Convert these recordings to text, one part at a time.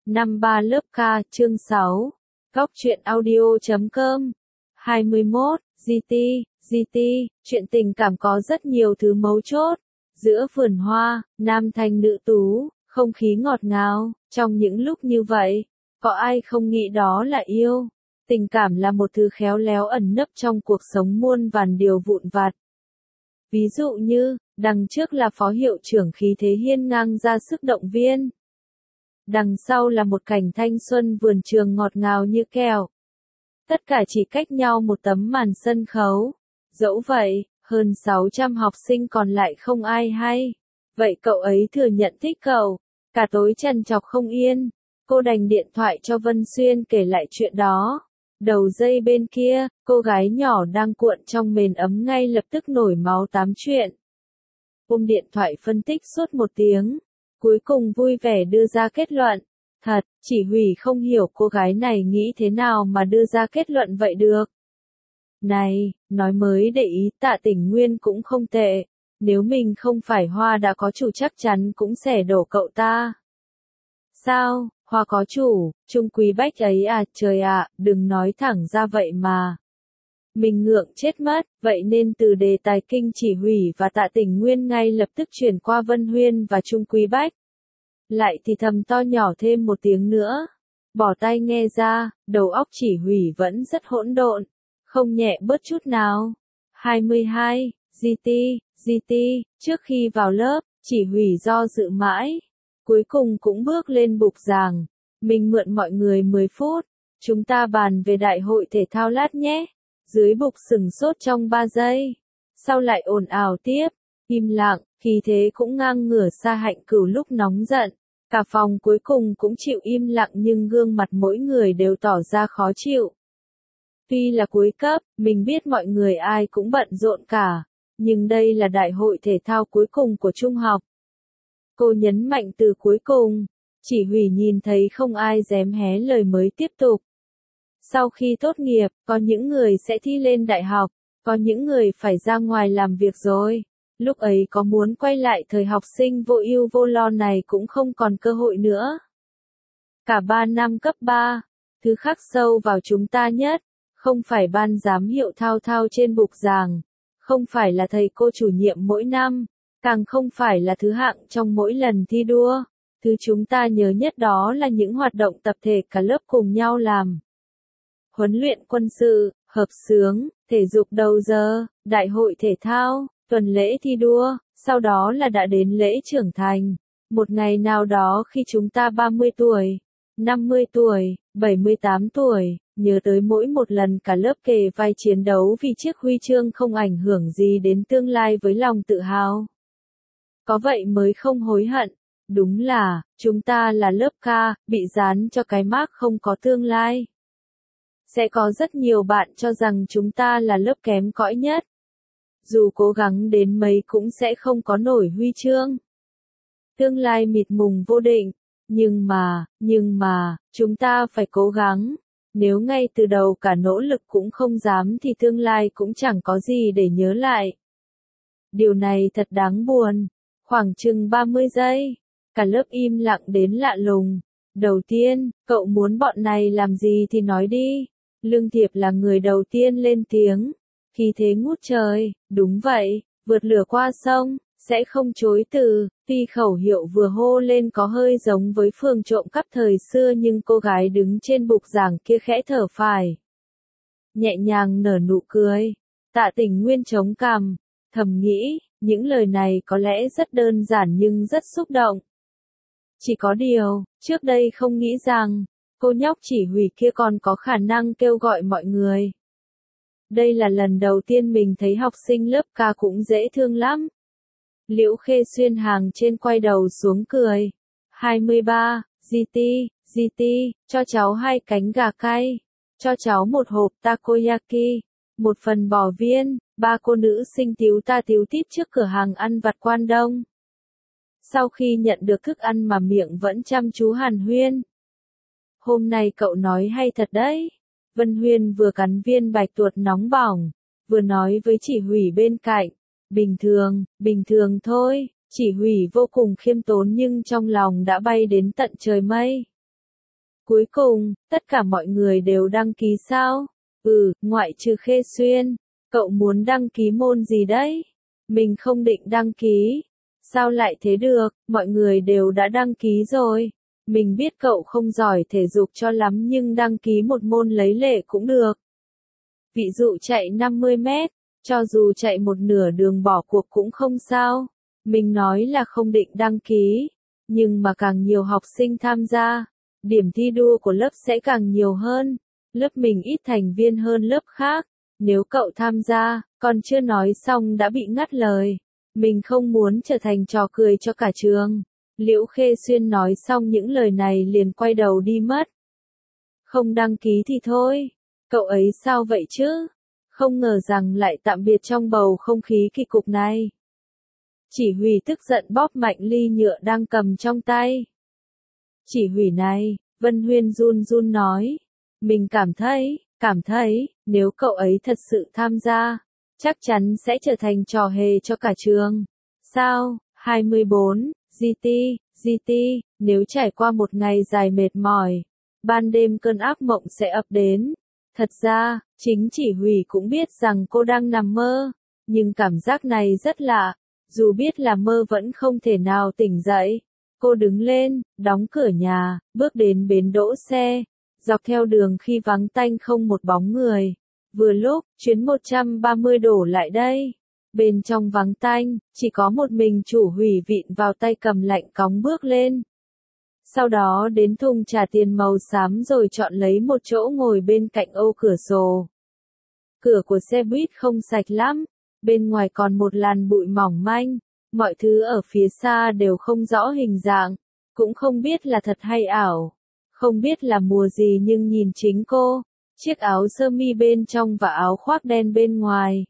Năm 3 lớp K, chương 6. Góc truyện audio.com 21. GT, chuyện tình cảm có rất nhiều thứ mấu chốt. Giữa vườn hoa, nam thanh nữ tú, không khí ngọt ngào, trong những lúc như vậy, có ai không nghĩ đó là yêu. Tình cảm là một thứ khéo léo ẩn nấp trong cuộc sống muôn vàn điều vụn vặt. Ví dụ như, đằng trước là phó hiệu trưởng khí thế hiên ngang ra sức động viên. Đằng sau là một cảnh thanh xuân vườn trường ngọt ngào như kẹo. Tất cả chỉ cách nhau một tấm màn sân khấu. Dẫu vậy, hơn 600 học sinh còn lại không ai hay. Vậy cậu ấy thừa nhận thích cậu. Cả tối trằn trọc không yên. Cô đành điện thoại cho Vân Xuyên kể lại chuyện đó. Đầu dây bên kia, cô gái nhỏ đang cuộn trong mền ấm ngay lập tức nổi máu tám chuyện. Ôm điện thoại phân tích suốt một tiếng. Cuối cùng vui vẻ đưa ra kết luận. Thật, chỉ Hủy không hiểu cô gái này nghĩ thế nào mà đưa ra kết luận vậy được. Này, nói mới để ý, Tạ Tỉnh Nguyên cũng không tệ. Nếu mình không phải Hoa đã có chủ chắc chắn cũng sẽ đổ cậu ta. Sao, Hoa có chủ, Trung Quý Bách ấy à, trời ạ, đừng nói thẳng ra vậy mà. Mình ngượng chết mất, vậy nên từ đề tài kinh chỉ Hủy và Tạ Tỉnh Nguyên ngay lập tức chuyển qua Vân Huyên và Trung Quý Bách. Lại thì thầm to nhỏ thêm một tiếng nữa. Bỏ tai nghe ra, đầu óc chỉ Hủy vẫn rất hỗn độn, không nhẹ bớt chút nào. 22. GT, trước khi vào lớp, chỉ Hủy do dự mãi. Cuối cùng cũng bước lên bục giảng. Mình mượn mọi người 10 phút. Chúng ta bàn về đại hội thể thao lát nhé. Dưới bục sửng sốt trong 3 giây. Sau lại ồn ào tiếp. Im lặng, khí thế cũng ngang ngửa Sa Hạnh Cửu lúc nóng giận. Cả phòng cuối cùng cũng chịu im lặng nhưng gương mặt mỗi người đều tỏ ra khó chịu. Tuy là cuối cấp, mình biết mọi người ai cũng bận rộn cả. Nhưng đây là đại hội thể thao cuối cùng của trung học. Cô nhấn mạnh từ cuối cùng. Chỉ Hủy nhìn thấy không ai dám hé lời mới tiếp tục. Sau khi tốt nghiệp, có những người sẽ thi lên đại học, có những người phải ra ngoài làm việc rồi. Lúc ấy có muốn quay lại thời học sinh vô ưu vô lo này cũng không còn cơ hội nữa. Cả 3 năm cấp 3, thứ khắc sâu vào chúng ta nhất, không phải ban giám hiệu thao thao trên bục giảng, không phải là thầy cô chủ nhiệm mỗi năm, càng không phải là thứ hạng trong mỗi lần thi đua. Thứ chúng ta nhớ nhất đó là những hoạt động tập thể cả lớp cùng nhau làm. Huấn luyện quân sự, hợp xướng, thể dục đầu giờ, đại hội thể thao, tuần lễ thi đua, sau đó là đã đến lễ trưởng thành. Một ngày nào đó khi chúng ta 30 tuổi, 50 tuổi, 78 tuổi, nhớ tới mỗi một lần cả lớp kề vai chiến đấu vì chiếc huy chương không ảnh hưởng gì đến tương lai với lòng tự hào. Có vậy mới không hối hận. Đúng là, chúng ta là lớp K, bị dán cho cái mác không có tương lai. Sẽ có rất nhiều bạn cho rằng chúng ta là lớp kém cỏi nhất. Dù cố gắng đến mấy cũng sẽ không có nổi huy chương. Tương lai mịt mùng vô định. Nhưng mà, chúng ta phải cố gắng. Nếu ngay từ đầu cả nỗ lực cũng không dám thì tương lai cũng chẳng có gì để nhớ lại. Điều này thật đáng buồn. Khoảng chừng 30 giây. Cả lớp im lặng đến lạ lùng. Đầu tiên, cậu muốn bọn này làm gì thì nói đi. Lương Thiệp là người đầu tiên lên tiếng. Khí thế ngút trời, đúng vậy, vượt lửa qua sông, sẽ không chối từ. Tuy khẩu hiệu vừa hô lên có hơi giống với phường trộm cắp thời xưa nhưng cô gái đứng trên bục giảng kia khẽ thở phào. Nhẹ nhàng nở nụ cười. Tạ Tỉnh Nguyên chống cằm, thầm nghĩ, những lời này có lẽ rất đơn giản nhưng rất xúc động. Chỉ có điều, trước đây không nghĩ rằng, cô nhóc chỉ Hủy kia còn có khả năng kêu gọi mọi người. Đây là lần đầu tiên mình thấy học sinh lớp K cũng dễ thương lắm. Liễu Khê Xuyên hàng trên quay đầu xuống cười. 23. GT, cho cháu 2 cánh gà cay. Cho cháu 1 hộp takoyaki. 1 phần bò viên. 3 cô nữ sinh tíu ta tíu tít trước cửa hàng ăn vặt Quan Đông. Sau khi nhận được thức ăn mà miệng vẫn chăm chú hàn huyên. Hôm nay cậu nói hay thật đấy. Vân Huyên vừa cắn viên bạch tuộc nóng bỏng, vừa nói với chỉ Hủy bên cạnh. Bình thường thôi. Chỉ Hủy vô cùng khiêm tốn nhưng trong lòng đã bay đến tận trời mây. Cuối cùng, tất cả mọi người đều đăng ký sao? Ngoại trừ Khê Xuyên. Cậu muốn đăng ký môn gì đấy? Mình không định đăng ký. Sao lại thế được, mọi người đều đã đăng ký rồi. Mình biết cậu không giỏi thể dục cho lắm nhưng đăng ký một môn lấy lệ cũng được. Ví dụ chạy 50 mét, cho dù chạy một nửa đường bỏ cuộc cũng không sao. Mình nói là không định đăng ký, nhưng mà càng nhiều học sinh tham gia, điểm thi đua của lớp sẽ càng nhiều hơn. Lớp mình ít thành viên hơn lớp khác. Nếu cậu tham gia, còn chưa nói xong đã bị ngắt lời. Mình không muốn trở thành trò cười cho cả trường. Liễu Khê Xuyên nói xong những lời này liền quay đầu đi mất. Không đăng ký thì thôi. Cậu ấy sao vậy chứ? Không ngờ rằng lại tạm biệt trong bầu không khí kỳ cục này. Chỉ huy tức giận bóp mạnh ly nhựa đang cầm trong tay. Chỉ huy này, Vân Huyên run run nói. Mình cảm thấy, nếu cậu ấy thật sự tham gia, chắc chắn sẽ trở thành trò hề cho cả trường. Sao? 24, GT, nếu trải qua một ngày dài mệt mỏi, ban đêm cơn ác mộng sẽ ập đến. Thật ra, chính chỉ huy cũng biết rằng cô đang nằm mơ, nhưng cảm giác này rất lạ, dù biết là mơ vẫn không thể nào tỉnh dậy. Cô đứng lên, đóng cửa nhà, bước đến bến đỗ xe, dọc theo đường khi vắng tanh không một bóng người. Vừa lúc, chuyến 130 đổ lại đây. Bên trong vắng tanh, chỉ có một mình chủ hủy vịn vào tay cầm lạnh cóng bước lên. Sau đó đến thùng trả tiền màu xám rồi chọn lấy một chỗ ngồi bên cạnh ô cửa sổ. Cửa của xe buýt không sạch lắm, bên ngoài còn một làn bụi mỏng manh, mọi thứ ở phía xa đều không rõ hình dạng, cũng không biết là thật hay ảo, không biết là mùa gì nhưng nhìn chính cô, chiếc áo sơ mi bên trong và áo khoác đen bên ngoài.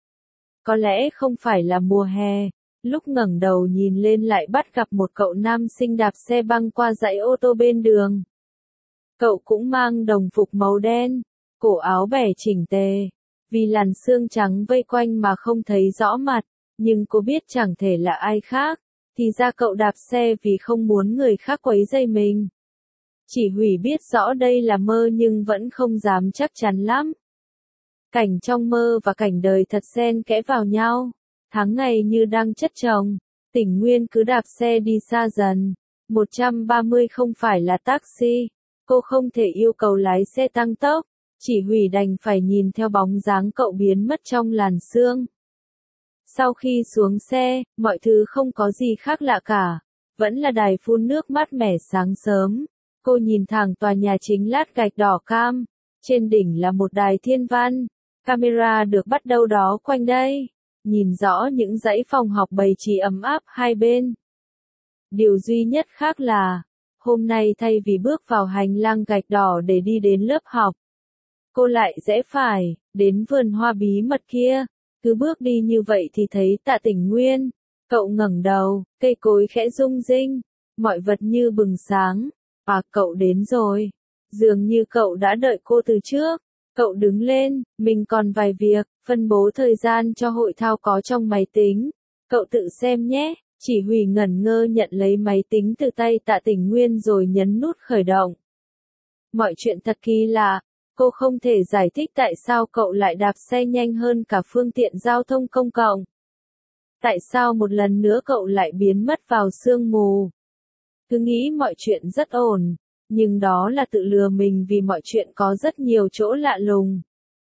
Có lẽ không phải là mùa hè. Lúc ngẩng đầu nhìn lên lại bắt gặp một cậu nam sinh đạp xe băng qua dãy ô tô bên đường. Cậu cũng mang đồng phục màu đen, cổ áo bẻ chỉnh tề. Vì làn sương trắng vây quanh mà không thấy rõ mặt, nhưng cô biết chẳng thể là ai khác. Thì ra cậu đạp xe vì không muốn người khác quấy rầy mình. Chỉ huy biết rõ đây là mơ nhưng vẫn không dám chắc chắn lắm. Cảnh trong mơ và cảnh đời thật xen kẽ vào nhau. Tháng ngày như đang chất chồng, Tỉnh Nguyên cứ đạp xe đi xa dần. 130 không phải là taxi, cô không thể yêu cầu lái xe tăng tốc, chỉ huy đành phải nhìn theo bóng dáng cậu biến mất trong làn sương. Sau khi xuống xe, mọi thứ không có gì khác lạ cả, vẫn là đài phun nước mát mẻ sáng sớm. Cô nhìn thẳng tòa nhà chính lát gạch đỏ cam, trên đỉnh là một đài thiên văn, camera được bắt đâu đó quanh đây. Nhìn rõ những dãy phòng học bày trí ấm áp hai bên. Điều duy nhất khác là, hôm nay thay vì bước vào hành lang gạch đỏ để đi đến lớp học, cô lại rẽ phải, đến vườn hoa bí mật kia. Cứ bước đi như vậy thì thấy Tạ Tỉnh Nguyên. Cậu ngẩng đầu, cây cối khẽ rung rinh, mọi vật như bừng sáng. Cậu đến rồi. Dường như cậu đã đợi cô từ trước. Cậu đứng lên, mình còn vài việc, phân bố thời gian cho hội thao có trong máy tính. Cậu tự xem nhé. Chỉ huy ngẩn ngơ nhận lấy máy tính từ tay Tạ Tỉnh Nguyên rồi nhấn nút khởi động. Mọi chuyện thật kỳ lạ. Cô không thể giải thích tại sao cậu lại đạp xe nhanh hơn cả phương tiện giao thông công cộng. Tại sao một lần nữa cậu lại biến mất vào sương mù. Cứ nghĩ mọi chuyện rất ổn. Nhưng đó là tự lừa mình vì mọi chuyện có rất nhiều chỗ lạ lùng.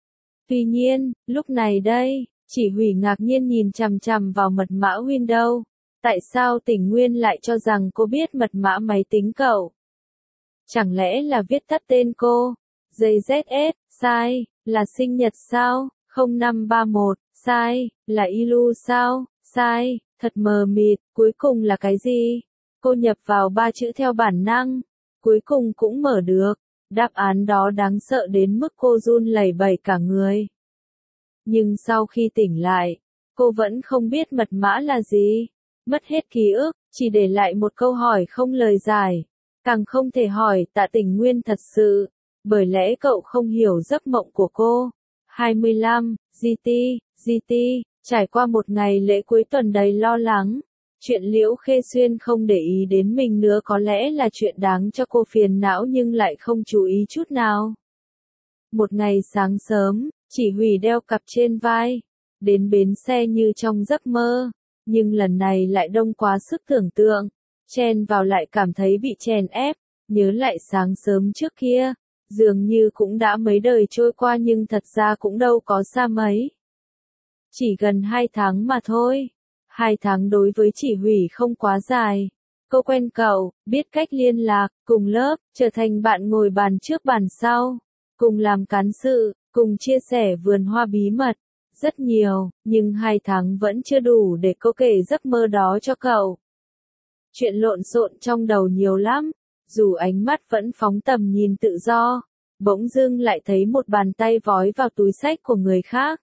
Tuy nhiên, lúc này đây, chỉ huy ngạc nhiên nhìn chằm chằm vào mật mã Windows. Tại sao Tỉnh Nguyên lại cho rằng cô biết mật mã máy tính cậu? Chẳng lẽ là viết tắt tên cô? JZS, sai, là sinh nhật sao? 0531, sai, là Ilu sao? Sai, thật mờ mịt, cuối cùng là cái gì? Cô nhập vào 3 chữ theo bản năng. Cuối cùng cũng mở được. Đáp án đó đáng sợ đến mức cô run lẩy bẩy cả người. Nhưng sau khi tỉnh lại, cô vẫn không biết mật mã là gì. Mất hết ký ức, chỉ để lại một câu hỏi không lời giải. Càng không thể hỏi Tạ Tỉnh Nguyên thật sự, bởi lẽ cậu không hiểu giấc mộng của cô. 25, GT, trải qua một ngày lễ cuối tuần đầy lo lắng. Chuyện Liễu Khê Xuyên không để ý đến mình nữa có lẽ là chuyện đáng cho cô phiền não nhưng lại không chú ý chút nào. Một ngày sáng sớm, Chỉ Hủy đeo cặp trên vai, đến bến xe như trong giấc mơ, nhưng lần này lại đông quá sức tưởng tượng, chen vào lại cảm thấy bị chèn ép, nhớ lại sáng sớm trước kia, dường như cũng đã mấy đời trôi qua nhưng thật ra cũng đâu có xa mấy. Chỉ gần 2 tháng mà thôi. 2 tháng đối với Chỉ Hủy không quá dài. Cô quen cậu, biết cách liên lạc, cùng lớp, trở thành bạn ngồi bàn trước bàn sau, cùng làm cán sự, cùng chia sẻ vườn hoa bí mật. Rất nhiều, nhưng 2 tháng vẫn chưa đủ để cô kể giấc mơ đó cho cậu. Chuyện lộn xộn trong đầu nhiều lắm, dù ánh mắt vẫn phóng tầm nhìn tự do, bỗng dưng lại thấy một bàn tay vói vào túi xách của người khác.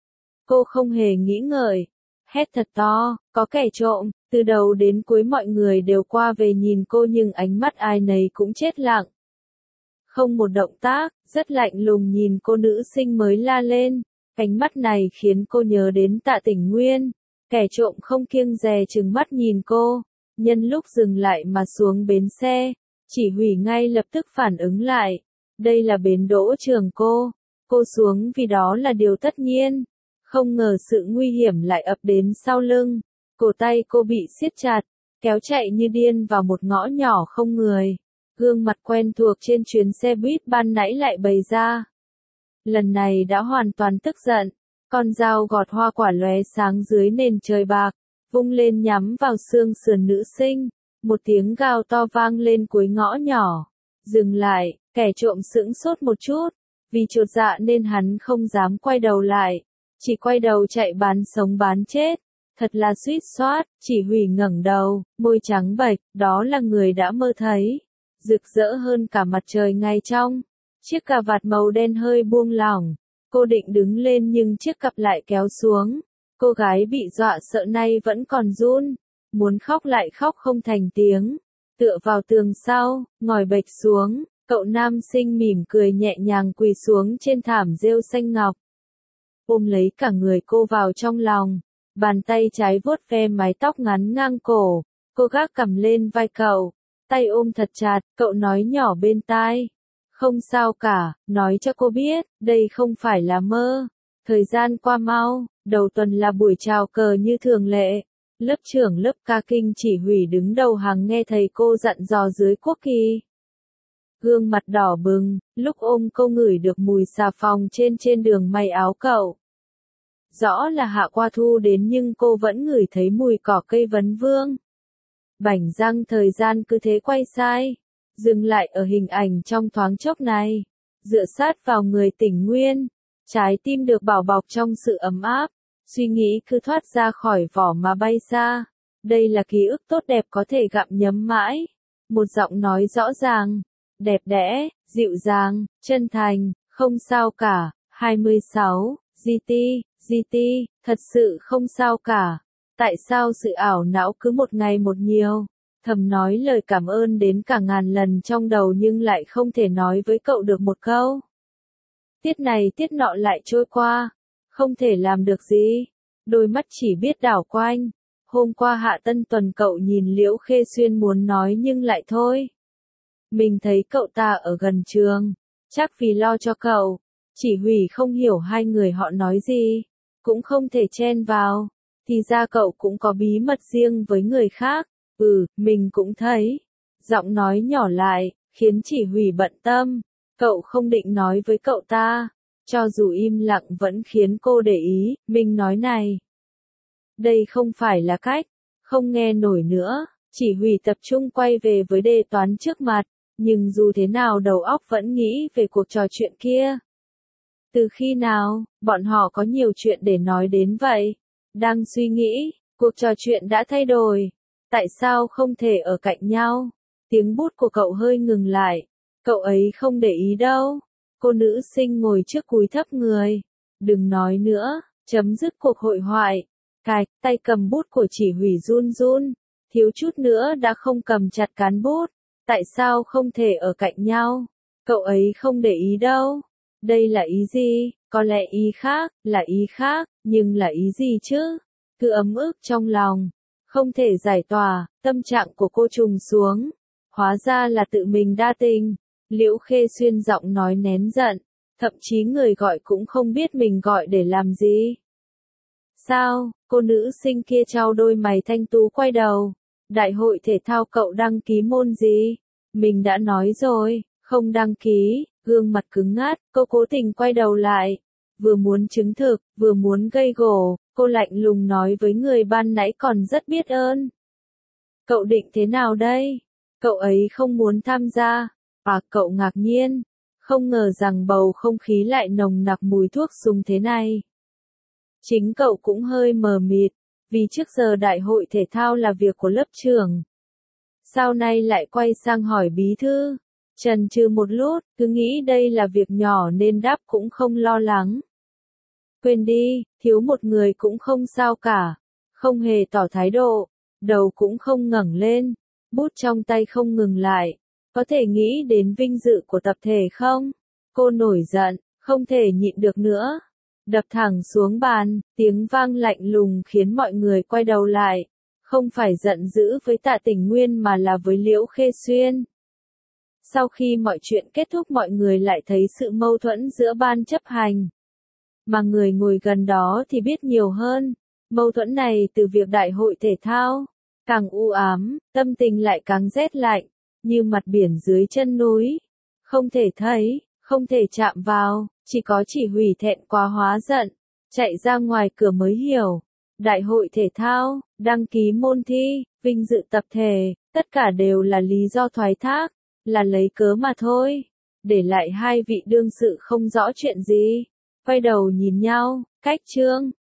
Cô không hề nghĩ ngợi, hét thật to, có kẻ trộm, từ đầu đến cuối mọi người đều qua về nhìn cô nhưng ánh mắt ai nấy cũng chết lặng. Không một động tác, rất lạnh lùng nhìn cô nữ sinh mới la lên, ánh mắt này khiến cô nhớ đến Tạ Tỉnh Nguyên, kẻ trộm không kiêng dè trừng mắt nhìn cô, nhân lúc dừng lại mà xuống bến xe, Chỉ Hủy ngay lập tức phản ứng lại, đây là bến đỗ trường cô xuống vì đó là điều tất nhiên. Không ngờ sự nguy hiểm lại ập đến sau lưng, cổ tay cô bị siết chặt, kéo chạy như điên vào một ngõ nhỏ không người. Gương mặt quen thuộc trên chuyến xe buýt ban nãy lại bày ra. Lần này đã hoàn toàn tức giận, con dao gọt hoa quả lóe sáng dưới nền trời bạc, vung lên nhắm vào xương sườn nữ sinh, một tiếng gào to vang lên cuối ngõ nhỏ. Dừng lại, kẻ trộm sững sốt một chút, vì chột dạ nên hắn không dám quay đầu lại. Chỉ quay đầu chạy bán sống bán chết, thật là suýt soát, Chỉ Hủy ngẩng đầu, môi trắng bệch, đó là người đã mơ thấy, rực rỡ hơn cả mặt trời ngày trong. Chiếc cà vạt màu đen hơi buông lỏng, cô định đứng lên nhưng chiếc cặp lại kéo xuống, cô gái bị dọa sợ nay vẫn còn run, muốn khóc lại khóc không thành tiếng, tựa vào tường sau, ngồi bệt xuống, cậu nam sinh mỉm cười nhẹ nhàng quỳ xuống trên thảm rêu xanh ngọc. Ôm lấy cả người cô vào trong lòng, bàn tay trái vuốt ve mái tóc ngắn ngang cổ, cô gác cằm lên vai cậu, tay ôm thật chặt, cậu nói nhỏ bên tai. Không sao cả, nói cho cô biết, đây không phải là mơ. Thời gian qua mau, đầu tuần là buổi chào cờ như thường lệ. Lớp trưởng lớp ca kinh Chỉ Hủy đứng đầu hàng nghe thầy cô dặn dò dưới quốc kỳ. Gương mặt đỏ bừng, lúc ôm cô ngửi được mùi xà phòng trên đường may áo cậu. Rõ là hạ qua thu đến nhưng cô vẫn ngửi thấy mùi cỏ cây vấn vương. Bảnh răng thời gian cứ thế quay sai, dừng lại ở hình ảnh trong thoáng chốc này, dựa sát vào người Tỉnh Nguyên, trái tim được bảo bọc trong sự ấm áp, suy nghĩ cứ thoát ra khỏi vỏ mà bay xa. Đây là ký ức tốt đẹp có thể gặm nhấm mãi. Một giọng nói rõ ràng, đẹp đẽ, dịu dàng, chân thành, không sao cả. 26, GT, thật sự không sao cả. Tại sao sự ảo não cứ một ngày một nhiều? Thầm nói lời cảm ơn đến cả ngàn lần trong đầu nhưng lại không thể nói với cậu được một câu. Tiết này tiết nọ lại trôi qua, không thể làm được gì. Đôi mắt chỉ biết đảo quanh. Hôm qua hạ tân tuần cậu nhìn Liễu Khê Xuyên muốn nói nhưng lại thôi. Mình thấy cậu ta ở gần trường, chắc vì lo cho cậu. Chỉ Hủy không hiểu hai người họ nói gì, cũng không thể chen vào. Thì ra cậu cũng có bí mật riêng với người khác. Mình cũng thấy. Giọng nói nhỏ lại, khiến Chỉ Hủy bận tâm. Cậu không định nói với cậu ta. Cho dù im lặng vẫn khiến cô để ý, mình nói này. Đây không phải là cách. Không nghe nổi nữa. Chỉ Hủy tập trung quay về với đề toán trước mặt. Nhưng dù thế nào đầu óc vẫn nghĩ về cuộc trò chuyện kia. Từ khi nào, bọn họ có nhiều chuyện để nói đến vậy? Đang suy nghĩ, cuộc trò chuyện đã thay đổi. Tại sao không thể ở cạnh nhau? Tiếng bút của cậu hơi ngừng lại. Cậu ấy không để ý đâu. Cô nữ sinh ngồi trước cúi thấp người. Đừng nói nữa, chấm dứt cuộc hội thoại. Cạch, tay cầm bút của Chỉ Hủy run run. Thiếu chút nữa đã không cầm chặt cán bút. Tại sao không thể ở cạnh nhau? Cậu ấy không để ý đâu. Đây là ý gì? Có lẽ ý khác, là ý khác, nhưng là ý gì chứ? Cứ ấm ức trong lòng. Không thể giải tỏa, tâm trạng của cô trùng xuống. Hóa ra là tự mình đa tình. Liễu Khê Xuyên giọng nói nén giận, thậm chí người gọi cũng không biết mình gọi để làm gì. Sao, cô nữ sinh kia trao đôi mày thanh tú quay đầu. Đại hội thể thao cậu đăng ký môn gì? Mình đã nói rồi, không đăng ký, gương mặt cứng ngắt, cô cố tình quay đầu lại. Vừa muốn chứng thực, vừa muốn gây gổ, cô lạnh lùng nói với người ban nãy còn rất biết ơn. Cậu định thế nào đây? Cậu ấy không muốn tham gia. À, cậu ngạc nhiên, không ngờ rằng bầu không khí lại nồng nặc mùi thuốc súng thế này. Chính cậu cũng hơi mờ mịt, vì trước giờ đại hội thể thao là việc của lớp trưởng. Sao nay lại quay sang hỏi bí thư? Chần chừ một lúc, cứ nghĩ đây là việc nhỏ nên đáp cũng không lo lắng. Quên đi, thiếu một người cũng không sao cả. Không hề tỏ thái độ, đầu cũng không ngẩng lên, bút trong tay không ngừng lại. Có thể nghĩ đến vinh dự của tập thể không? Cô nổi giận, không thể nhịn được nữa. Đập thẳng xuống bàn, tiếng vang lạnh lùng khiến mọi người quay đầu lại. Không phải giận dữ với Tạ Tỉnh Nguyên mà là với Liễu Khê Xuyên. Sau khi mọi chuyện kết thúc mọi người lại thấy sự mâu thuẫn giữa ban chấp hành. Mà người ngồi gần đó thì biết nhiều hơn. Mâu thuẫn này từ việc đại hội thể thao. Càng u ám, tâm tình lại càng rét lạnh. Như mặt biển dưới chân núi. Không thể thấy, không thể chạm vào, chỉ có chỉ hủy thẹn quá hóa giận. Chạy ra ngoài cửa mới hiểu. Đại hội thể thao, đăng ký môn thi, vinh dự tập thể, tất cả đều là lý do thoái thác, là lấy cớ mà thôi. Để lại hai vị đương sự không rõ chuyện gì. Quay đầu nhìn nhau, cách chương.